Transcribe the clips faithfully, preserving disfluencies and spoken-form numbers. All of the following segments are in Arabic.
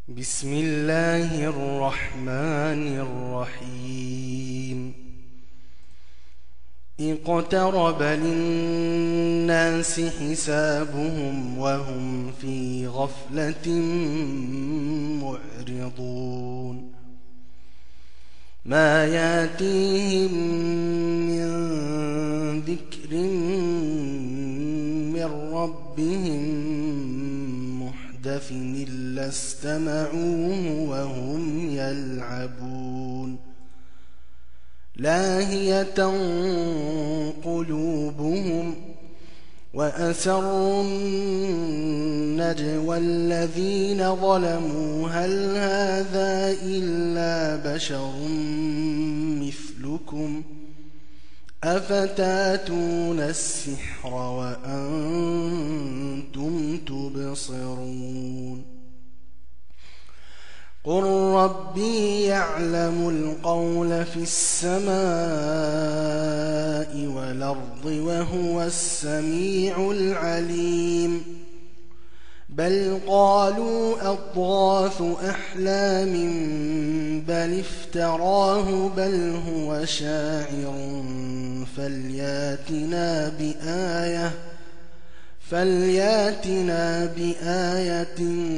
بسم الله الرحمن الرحيم اقترب للناس حسابهم وهم في غفلة معرضون ما ياتيهم من ذكر من ربهم محدث إلا استمعوه وهم يلعبون لاهية قلوبهم وأسروا النجوى الذين ظلموا هل هذا إلا بشر مثلكم أفتاتون السحر وأنتم تبصرون قل ربي يعلم القول في السماء والأرض وهو السميع العليم بل قالوا أضغاث أحلام بل افتراه بل هو شاعر فلياتنا بآية فلياتنا بآية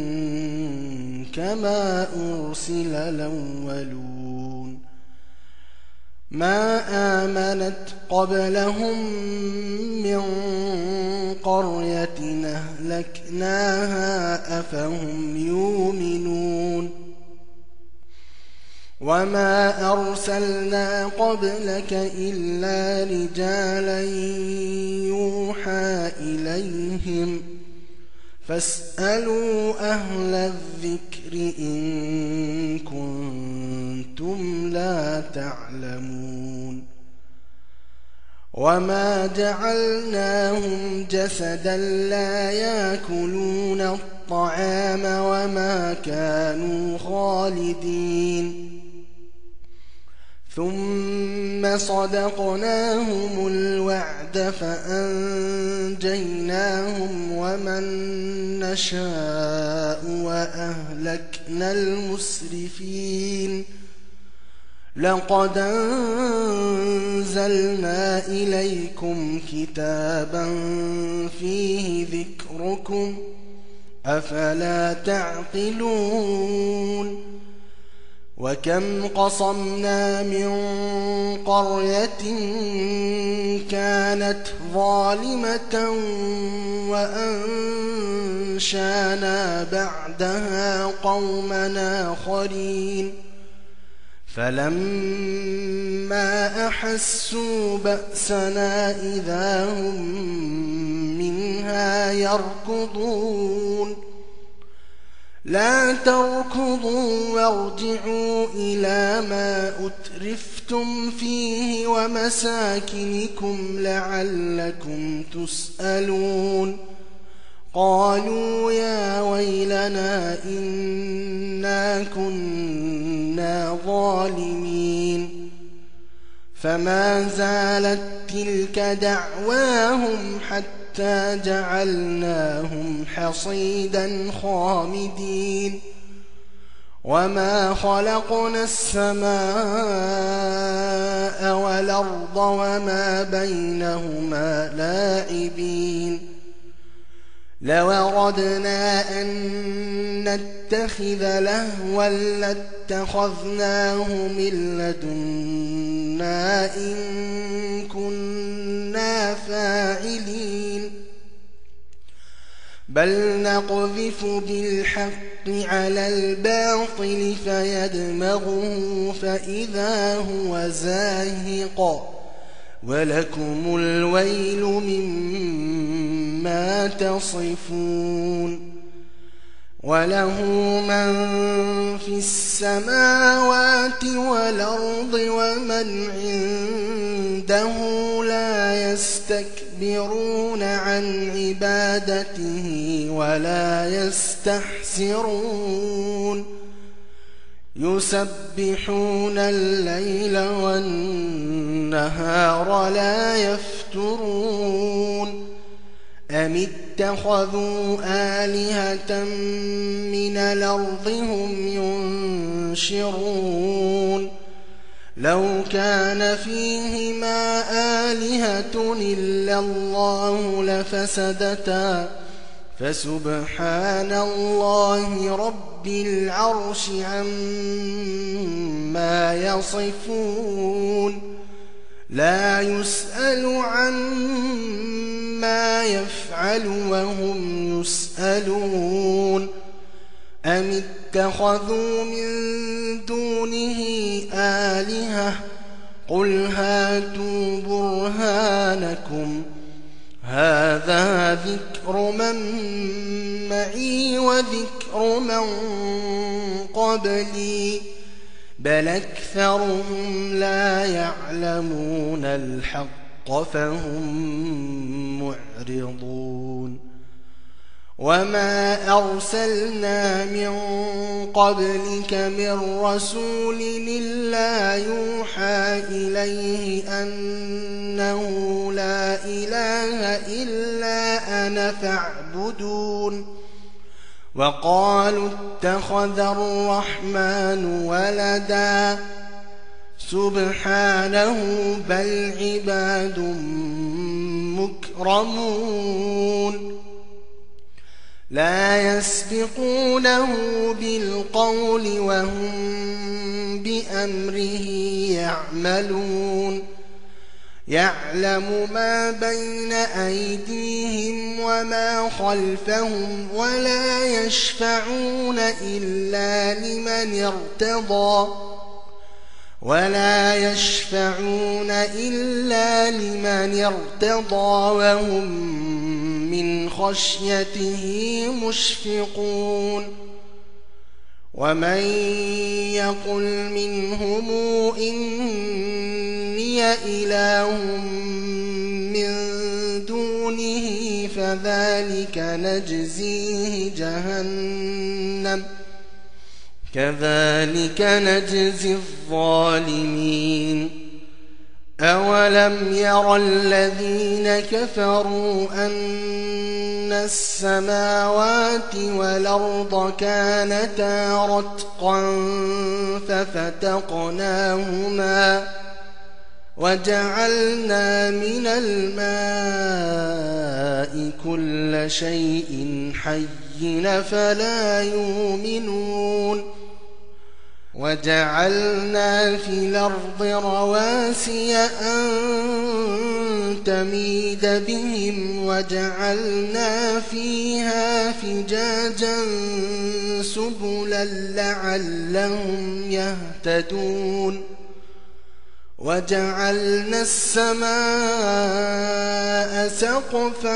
كما أرسل الأولون ما آمنت قبلهم من قرية أهلكناها أفهم يؤمنون وما أرسلنا قبلك إلا رجالا يوحى إليهم فاسألوا أهل الذكر إن كنتم لا تعلمون وما جعلناهم جسدا لا يأكلون الطعام وما كانوا خالدين ثم صدقناهم الوعد فأنجيناهم ومن نشاء وأهلكنا المسرفين لقد أنزلنا إليكم كتابا فيه ذكركم أفلا تعقلون وكم قصمنا من قرية كانت ظالمة وأنشأنا بعدها قومنا آخرين فلما أحسوا بأسنا إذا هم منها يركضون لا تركضوا وارجعوا إلى ما أترفتم فيه ومساكنكم لعلكم تسألون قالوا يا ويلنا إنا كنا ظالمين فما زالت تلك دعواهم حتى حتى جعلناهم حصيدا خامدين وما خلقنا السماء والأرض وما بينهما لاعبين لو أردنا أن نتخذ لهوا لاتخذناه من لدنا إن كنا فاعلين بل نقذف بالحق على الباطل فيدمغه فإذا هو زاهق ولكم الويل مما تصفون وله من في السماوات والأرض ومن عنده لا يستكبرون عن عبادته ولا يستحسرون يسبحون الليل والنهار لا يفترون أم اتخذوا آلهة من الأرض هم ينشرون لو كان فيهما آلهة إلا الله لفسدتا فسبحان الله رب العرش عما يصفون لا يسأل عما يفعل وهم يسألون أم اتخذوا من دونه آلهة قل هاتوا برهانكم هذا ذكر من معي وذكر من قبلي بل أكثرهم لا يعلمون الحق فهم معرضون وما أرسلنا من قبلك من رسول إلا يوحى إليه أنه لا إله إلا أنا فاعبدون وقالوا اتخذ الرحمن ولدا سبحانه بل عباد مكرمون لا يسبقونه بالقول وهم بأمره يعملون يعلم ما بين أيديهم وما خلفهم ولا يشفعون إلا لمن ارتضى ولا يشفعون إلا لمن ارتضى وهم من خشيته مشفقون ومن يقل منهم إني إله من دونه فذلك نجزيه جهنم كذلك نجزي الظالمين أولم ير الذين كفروا أن السماوات والأرض كانتا رتقا ففتقناهما وجعلنا من الماء كل شيء حي فلا يؤمنون وجعلنا في الأرض رواسي أن تميد بهم وجعلنا فيها فجاجا سبلا لعلهم يهتدون وجعلنا السماء سقفا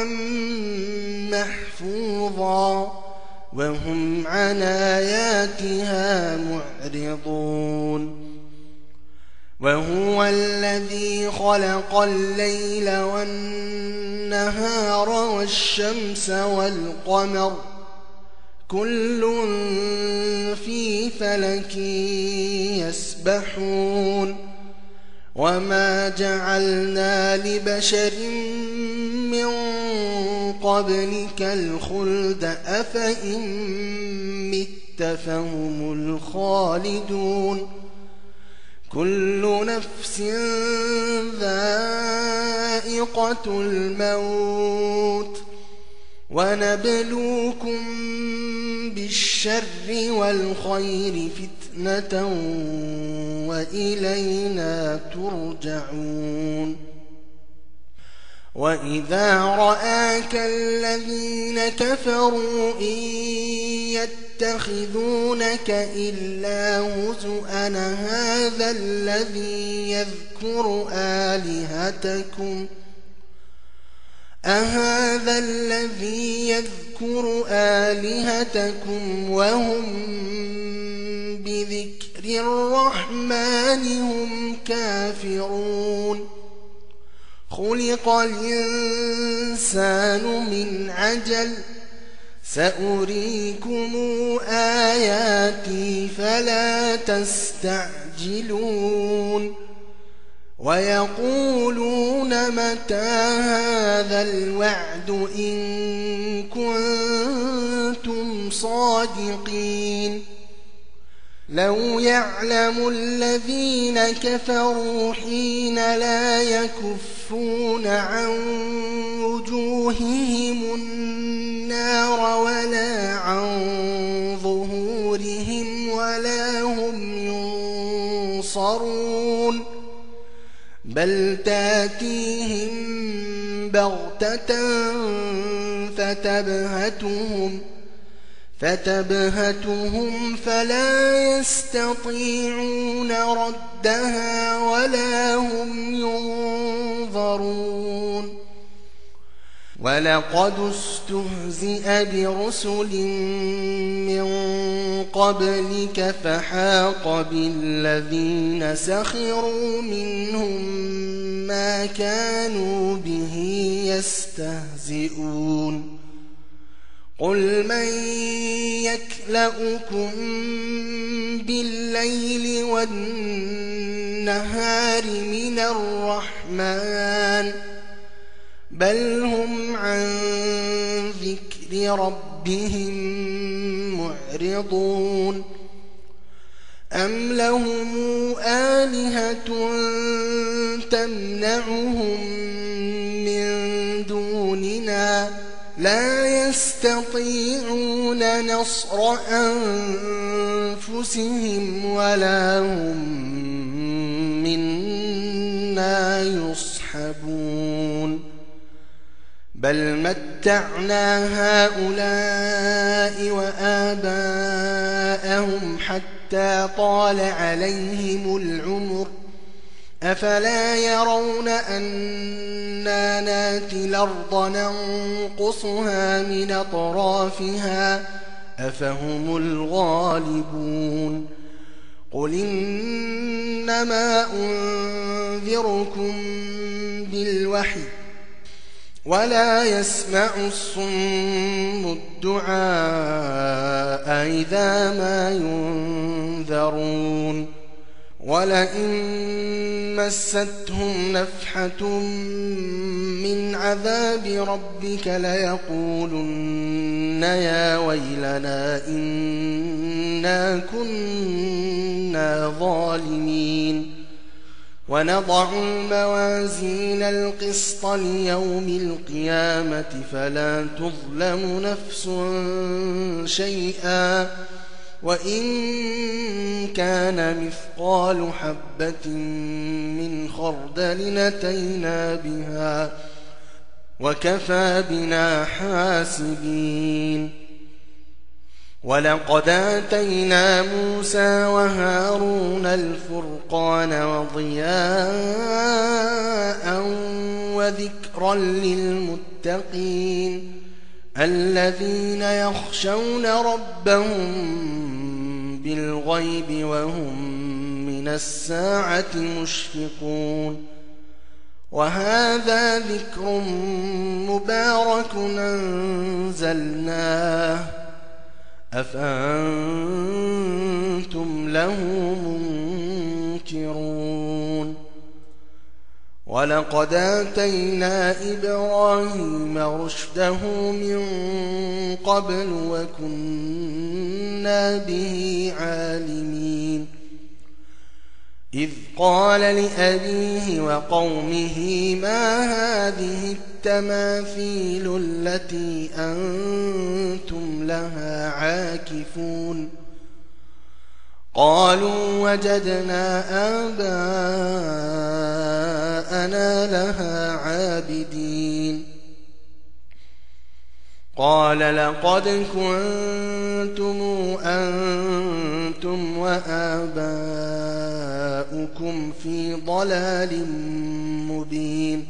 محفوظا وهم عن آياتها معرضون وهو الذي خلق الليل والنهار والشمس والقمر كل في فلك يسبحون وما جعلنا لبشر من قبلك الخلد أفإن مت فهم الخالدون كل نفس ذائقة الموت ونبلوكم بالشر والخير فتنة وإلينا ترجعون وإذا رآك الذين كفروا إن يتخذونك إلا هزؤا هذا الذي يذكر آلهتكم أهذا الذي يذكر آلهتكم وهم بذكر الرحمن هم كافرون خلق الإنسان من عجل سأريكم آياتي فلا تستعجلون ويقولون متى هذا الوعد إن كنتم صادقين لو يعلم الذين كفروا حين لا يكفون عن وجوههم النار ولا عن ظهورهم ولا هم ينصرون بل تاتيهم بغتة فتبهتهم فتبهتهم فلا يستطيعون ردها ولا هم ينظرون ولقد استهزئ برسل من قبلك فحاق بالذين سخروا منهم ما كانوا به يستهزئون قل من يكلؤكم بالليل والنهار من الرحمن بل هم عن ذكر ربهم معرضون أم لهم آلهة تمنعهم من دوننا لا يستطيعون نصر أنفسهم ولا هم منا يصحبون بل متعنا هؤلاء وآباءهم حتى طال عليهم العمر أفلا يرون أنا ناتي الأرض ننقصها من أطرافها أفهم الغالبون قل إنما أنذركم بالوحي ولا يسمع الصم الدعاء إذا ما ينذرون ولئن مستهم نفحة من عذاب ربك ليقولن يا ويلنا إنا كنا ظالمين ونضع الموازين القسط ليوم القيامة فلا تظلم نفس شيئا وإن كان مثقال حبة من خردل أتينا بها وكفى بنا حاسبين ولقد آتينا موسى وهارون الفرقان وضياء وذكرا للمتقين الذين يخشون ربهم بالغيب وهم من الساعة مشفقون وهذا ذكر مبارك أنزلناه أفأنتم له منكرون ولقد آتينا إبراهيم رشده من قبل وكنا به عالمين إذ قال لأبيه وقومه ما هذه التماثيل التي أنتم لها عاكفون قالوا وجدنا آباءنا لها عابدين قال لقد كنتم أنتم وآباؤكم في ضلال مبين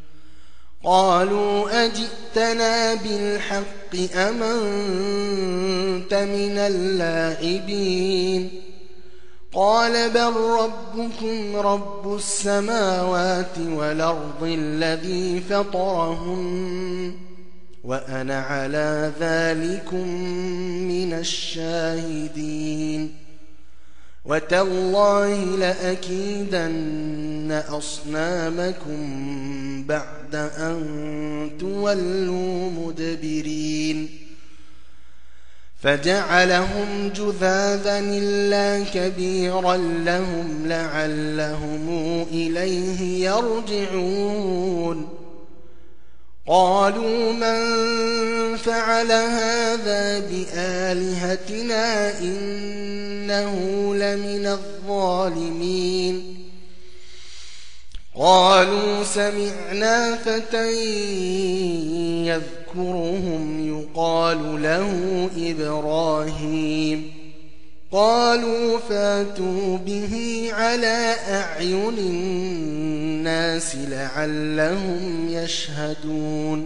قالوا أجئتنا بالحق أم أنت من اللاعبين قال بل ربكم رب السماوات والأرض الذي فطرهن وأنا على ذلكم من الشاهدين وتالله لأكيدن أصنامكم بعد أن تولوا مدبرين فجعلهم جذاذا إلا كبيرا لهم لعلهم إليه يرجعون قالوا من فعل هذا بآلهتنا إنه لمن الظالمين قالوا سمعنا فتى يذكرهم يقال له إبراهيم قالوا فاتوا به على أعين الناس لعلهم يشهدون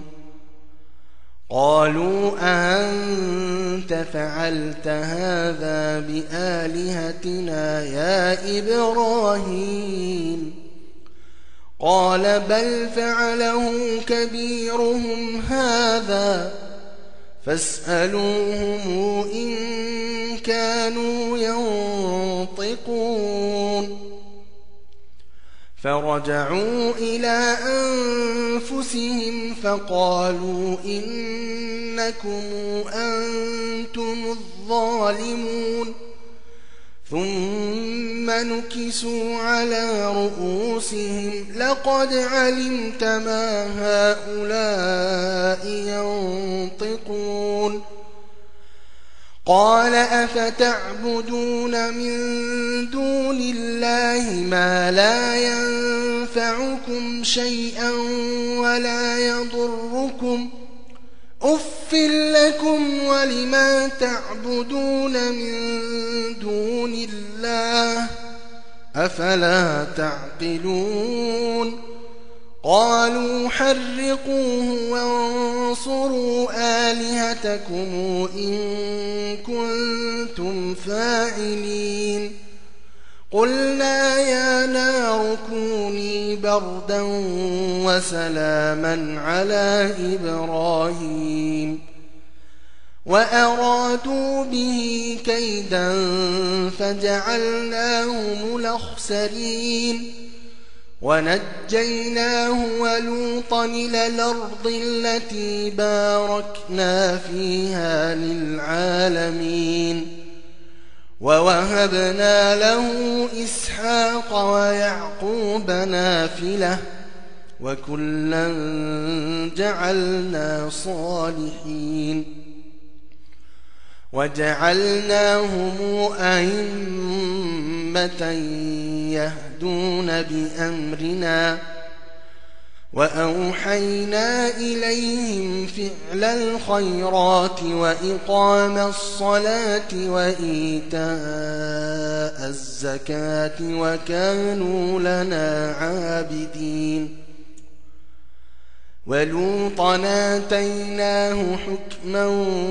قالوا أأنت فعلت هذا بآلهتنا يا إبراهيم قال بل فعله كبيرهم هذا فاسألوهم إن كانوا ينطقون فرجعوا إلى أنفسهم فقالوا إنكم أنتم الظالمون ثم نكسوا على رؤوسهم لقد علمت ما هؤلاء ينطقون قال أفتعبدون من دون الله ما لا ينفعكم شيئا ولا يضركم أف لكم ولما تعبدون من دون الله أفلا تعقلون قالوا حرقوه وانصروا آلهتكم إن كنتم فاعلين قلنا يا نار كوني بردا وسلاما على إبراهيم وأرادوا به كيدا فجعلناهم الأخسرين ونجيناه ولوطا إلى الأرض التي باركنا فيها للعالمين ووهبنا له إسحاق ويعقوب نافلة وكلا جعلنا صالحين وجعلناهم أئمة يهدون بأمرنا وأوحينا إليهم فعل الخيرات وإقام الصلاة وإيتاء الزكاة وكانوا لنا عابدين ولوطا آتيناه حكما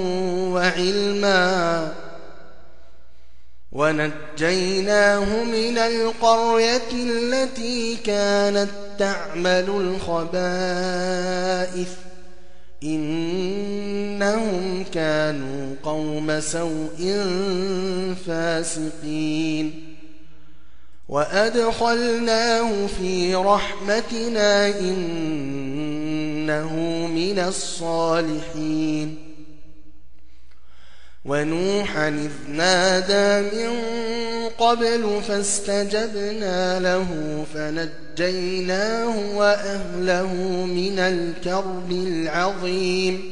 وعلما ونجيناه من القرية التي كانت تعمل الخبائث إنهم كانوا قوم سوء فاسقين وأدخلناه في رحمتنا إنه من الصالحين ونوحا إذ نادى من قبل فاستجبنا له فنجيناه وأهله من الكرب العظيم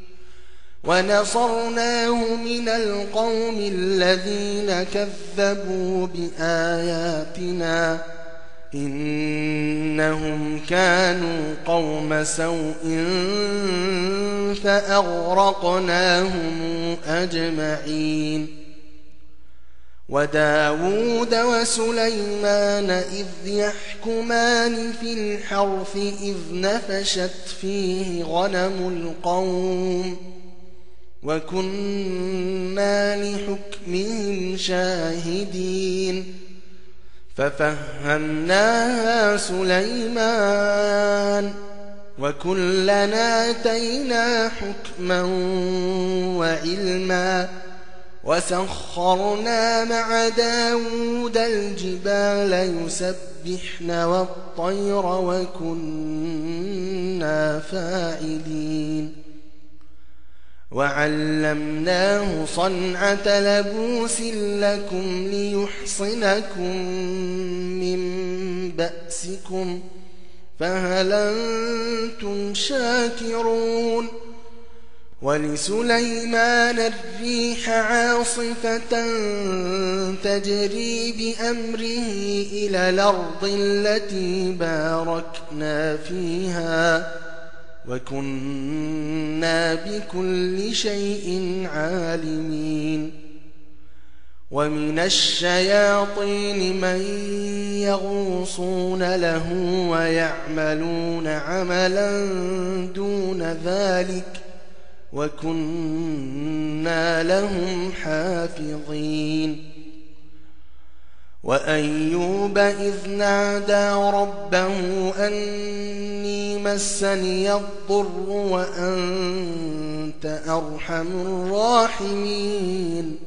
ونصرناه من القوم الذين كذبوا بآياتنا إنهم كانوا قوم سوء فأغرقناهم أجمعين وداود وسليمان إذ يحكمان في الحرث إذ نفشت فيه غنم القوم وكنا لحكمهم شاهدين ففهمناها سليمان وكلنا آتينا حكما وعلما وسخرنا مع داود الجبال يسبحن والطير وكنا فاعلين وعلمناه صنعة لبوس لكم ليحصنكم من بأسكم فهل أنتم شاكرون ولسليمان الريح عاصفة تجري بأمره إلى الأرض التي باركنا فيها وكنا بكل شيء عالمين ومن الشياطين من يغوصون له ويعملون عملا دون ذلك وكنا لهم حافظين وأيوب إذ نادى ربه أني مسني الضر وأنت أرحم الراحمين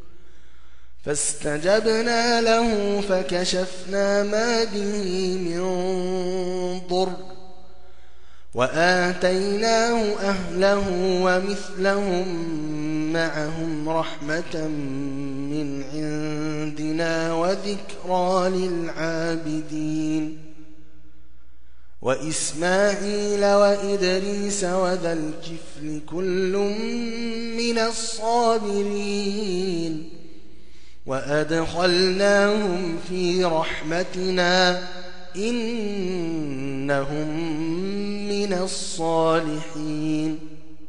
فاستجبنا له فكشفنا ما به من ضر وآتيناه أهله ومثلهم معهم رحمة من عندنا وذكرى للعابدين وإسماعيل وإدريس وذا الكفل كل من الصابرين وأدخلناهم في رحمتنا إنهم من الصالحين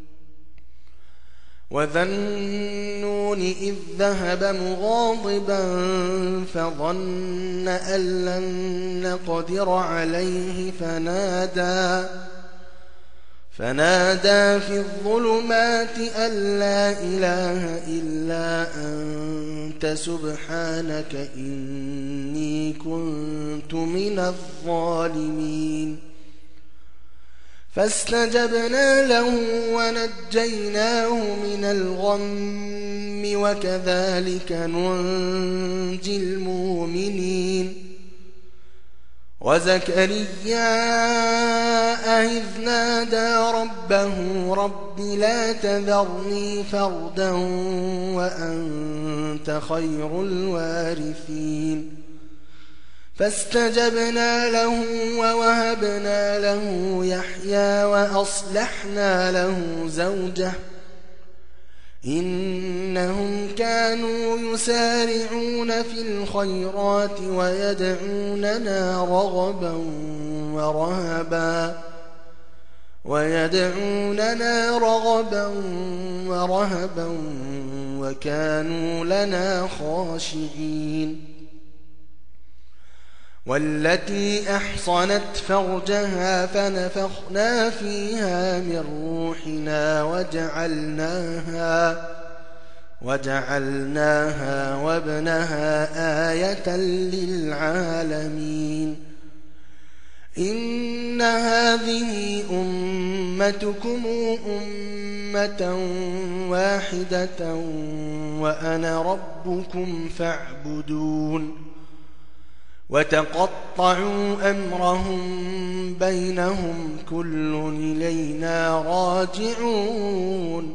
وذا النون إذ ذهب مغاضبا فظن أن لن نقدر عليه فنادى فنادى في الظلمات أن لا إله إلا أنت سبحانك إني كنت من الظالمين فاستجبنا له ونجيناه من الغم وكذلك ننجي المؤمنين وزكريا إذ نادى ربه رب لا تذرني فردا وأنت خير الوارثين فاستجبنا له ووهبنا له يحيى وأصلحنا له زوجه إنهم كانوا يسارعون في الخيرات ويدعوننا رغبا ورهبا ويدعوننا رغبا ورهبا وكانوا لنا خاشعين والتي أحصنت فرجها فنفخنا فيها من روحنا وجعلناها وجعلناها وابنها آية للعالمين إن هذه أمتكم أمة واحدة وأنا ربكم فاعبدون وتقطعوا أمرهم بينهم كل إلينا راجعون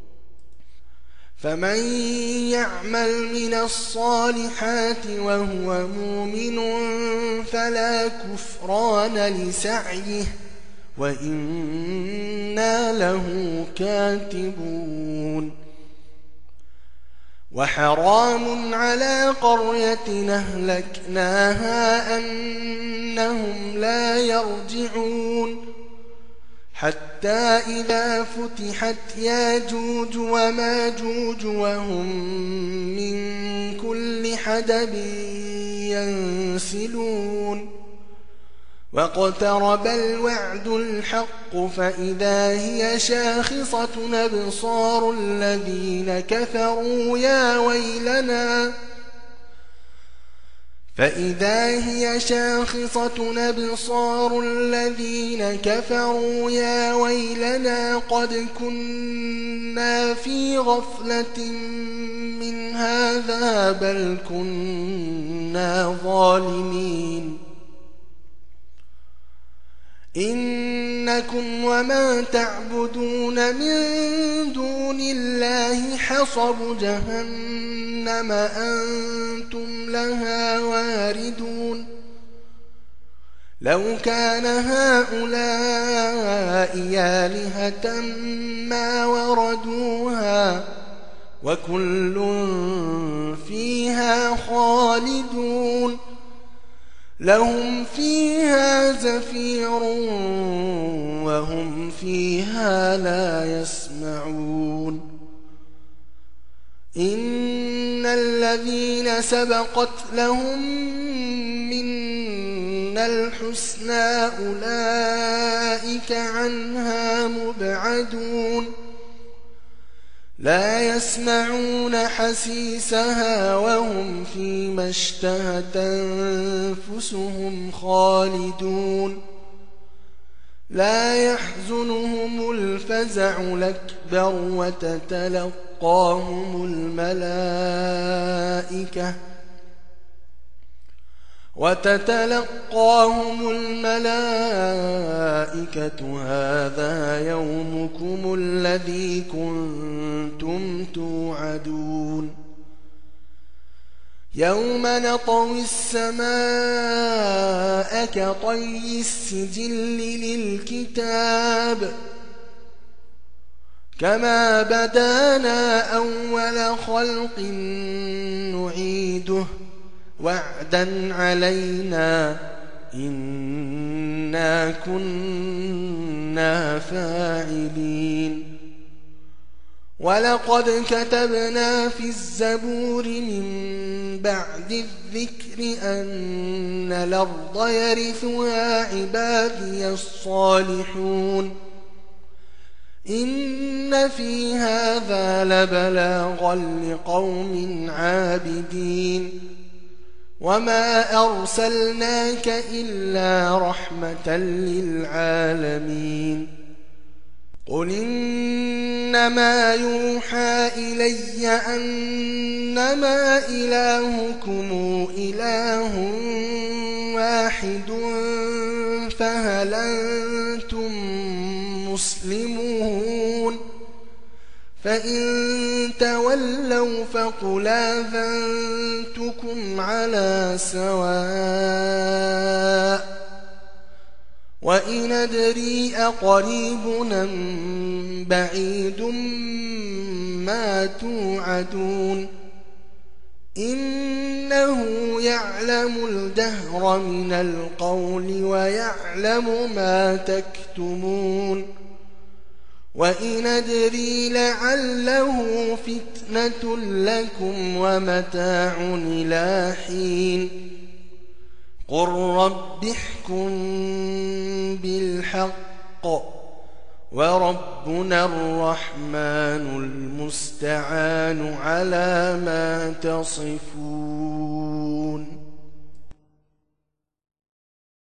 فمن يعمل من الصالحات وهو مؤمن فلا كفران لسعيه وإنا له كاتبون وحرام على قرية أهلكناها أنهم لا يرجعون حتى إذا فتحت ياجوج وماجوج وهم من كل حدب ينسلون واقترب الوعد الحق فإذا هي شاخصة أبصار الذين كفروا يا ويلنا فإذا هي شاخصة أبصار الذين كفروا يا ويلنا قد كنا في غفلة من هذا بل كنا ظالمين إنكم وما تعبدون من دون الله حصب جهنم أنتم لها واردون لو كان هؤلاء آلهة ما وردوها وكل فيها خالدون لهم فيها زفير وهم فيها لا يسمعون إن الذين سبقت لهم منا الحسنى أولئك عنها مبعدون لا يسمعون حسيسها وهم فيما اشتهت أنفسهم خالدون لا يحزنهم الفزع الأكبر وتتلقاهم الملائكة وتتلقاهم الملائكة هذا يومكم الذي كنتم توعدون يوم نطوي السماء كطي السجل للكتاب كما بدانا أول خلق نعيده وعدا علينا إنا كنا فاعلين ولقد كتبنا في الزبور من بعد الذكر أن الأرض يرثها عبادي الصالحون إن في هذا لبلاغا لقوم عابدين وما أرسلناك إلا رحمة للعالمين قل إنما يوحى إلي أنما إلهكم إله واحد فهل أنتم مسلمون فإن تولوا فقل آذنتكم على سواء وإن أدري أقريب أم بعيد ما توعدون إنه يعلم الجهر من القول ويعلم ما تكتمون وإن أدري لعله فتنة لكم ومتاع إلى حين قل رب احكم بالحق وربنا الرحمن المستعان على ما تصفون.